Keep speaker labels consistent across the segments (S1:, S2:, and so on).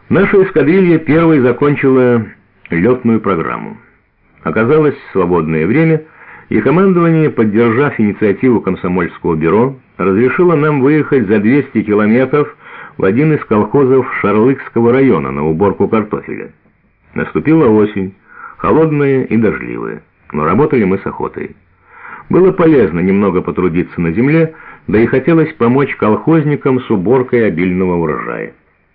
S1: Наша эскадрилья первой закончила летную программу. Оказалось свободное время, и командование, поддержав инициативу комсомольского бюро, разрешило нам выехать за 200 километров в один из колхозов Шарлыкского района на уборку картофеля. Наступила осень, холодная и дождливая, но работали мы с охотой. Было полезно немного потрудиться на земле, да и хотелось помочь колхозникам с уборкой обильного урожая.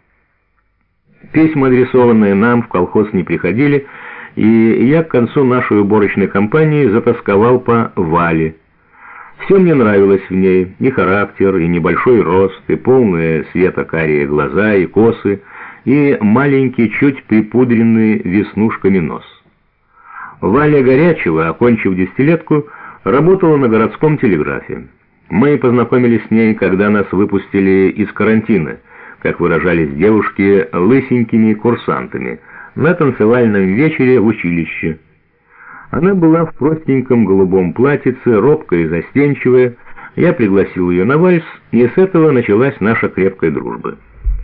S1: Письма, адресованные нам, в колхоз не приходили, и я к концу нашей уборочной кампании затосковал по Вале. Все мне нравилось в ней: и характер, и небольшой рост, и полные светло-карие глаза, и косы, и маленький, чуть припудренный веснушками нос. Валя Горячева, окончив десятилетку, работала на городском телеграфе. Мы познакомились с ней, когда нас выпустили из карантина, как выражались девушки, лысенькими курсантами, на танцевальном вечере в училище. Она была в простеньком голубом платьице, робкая и застенчивая. Я пригласил ее на вальс, и с этого началась наша крепкая дружба.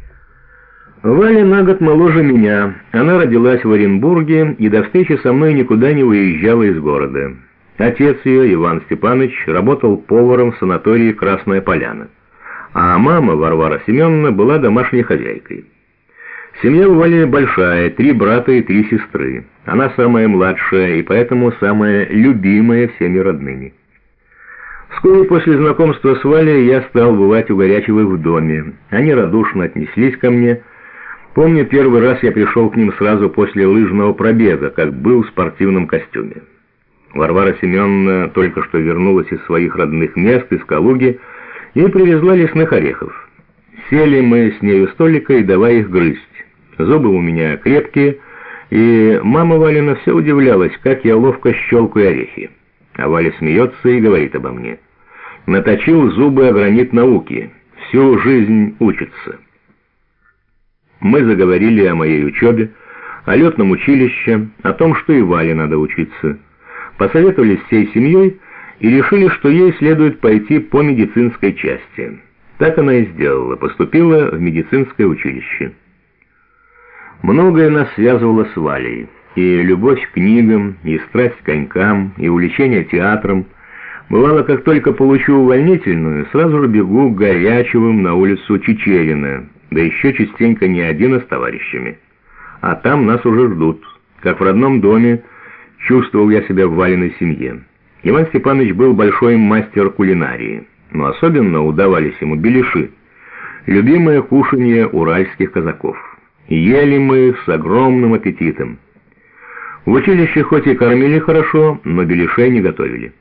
S1: Валя на год моложе меня. Она родилась в Оренбурге и до встречи со мной никуда не выезжала из города. Отец ее, Иван Степанович, работал поваром в санатории «Красная Поляна», а мама, Варвара Семеновна, была домашней хозяйкой. Семья у Вали большая, 3 брата и 3 сестры. Она самая младшая и поэтому самая любимая всеми родными. Вскоре после знакомства с Валей я стал бывать у Горячевых в доме. Они радушно отнеслись ко мне. Помню, первый раз я пришел к ним сразу после лыжного пробега, как был в спортивном костюме. Варвара Семеновна только что вернулась из своих родных мест, из Калуги, и привезла лесных орехов. Сели мы с нею столика и давай их грызть. Зубы у меня крепкие, и мама Валина все удивлялась, как я ловко щелкаю орехи. А Валя смеется и говорит обо мне: наточил зубы о гранит науки, всю жизнь учится. Мы заговорили о моей учебе, о летном училище, о том, что и Вале надо учиться. Посоветовались всей семьей и решили, что ей следует пойти по медицинской части. Так она и сделала, поступила в медицинское училище. Многое нас связывало с Валей: и любовь к книгам, и страсть к конькам, и увлечение театром. Бывало, как только получу увольнительную, сразу же бегу к Горячевым на улицу Чичерина, да еще частенько не один, а с товарищами. А там нас уже ждут, как в родном доме. Чувствовал я себя в Валиной семье. Иван Степанович был большой мастер кулинарии, но особенно удавались ему беляши, любимое кушанье уральских казаков. Ели мы с огромным аппетитом. В училище хоть и кормили хорошо, но беляшей не готовили.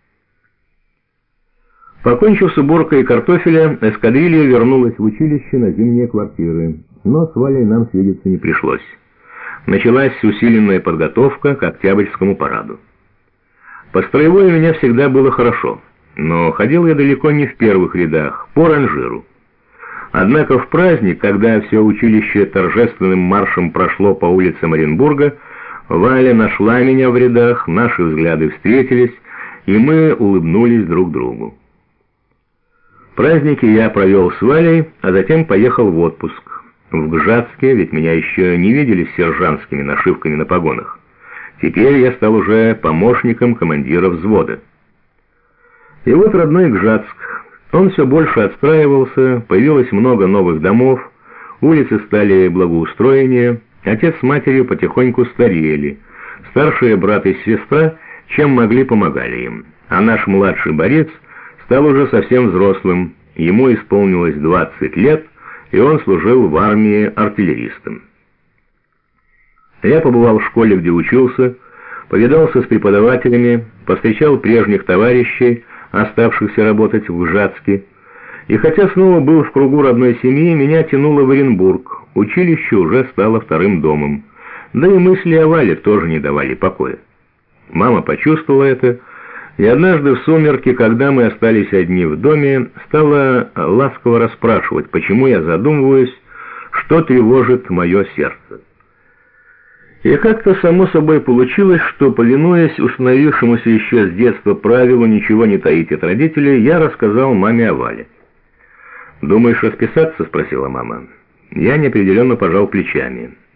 S1: Покончив с уборкой картофеля, эскадрилья вернулась в училище на зимние квартиры, но с Валей нам свидеться не пришлось. Началась усиленная подготовка к Октябрьскому параду. По строевой у меня всегда было хорошо, но ходил я далеко не в первых рядах, по ранжиру. Однако в праздник, когда все училище торжественным маршем прошло по улицам Оренбурга, Валя нашла меня в рядах, наши взгляды встретились, и мы улыбнулись друг другу. Праздники я провел с Валей, а затем поехал в отпуск. В Гжатске, ведь меня еще не видели с сержантскими нашивками на погонах. Теперь я стал уже помощником командира взвода. И вот родной Гжатск. Он все больше отстраивался, появилось много новых домов, улицы стали благоустроеннее, отец с матерью потихоньку старели, старшие брат и сестра чем могли помогали им, а наш младший Борис стал уже совсем взрослым, ему исполнилось 20 лет, и он служил в армии артиллеристом. Я побывал в школе, где учился, повидался с преподавателями, повстречал прежних товарищей, оставшихся работать в Гжатске, и хотя снова был в кругу родной семьи, меня тянуло в Оренбург, училище уже стало вторым домом, да и мысли о Вале тоже не давали покоя. Мама почувствовала это, и однажды в сумерки, когда мы остались одни в доме, стала ласково расспрашивать, почему я задумываюсь, что тревожит мое сердце. И как-то само собой получилось, что, повинуясь установившемуся еще с детства правилу ничего не таить от родителей, я рассказал маме о Вале. «Думаешь расписаться?» — спросила мама. Я неопределенно пожал плечами.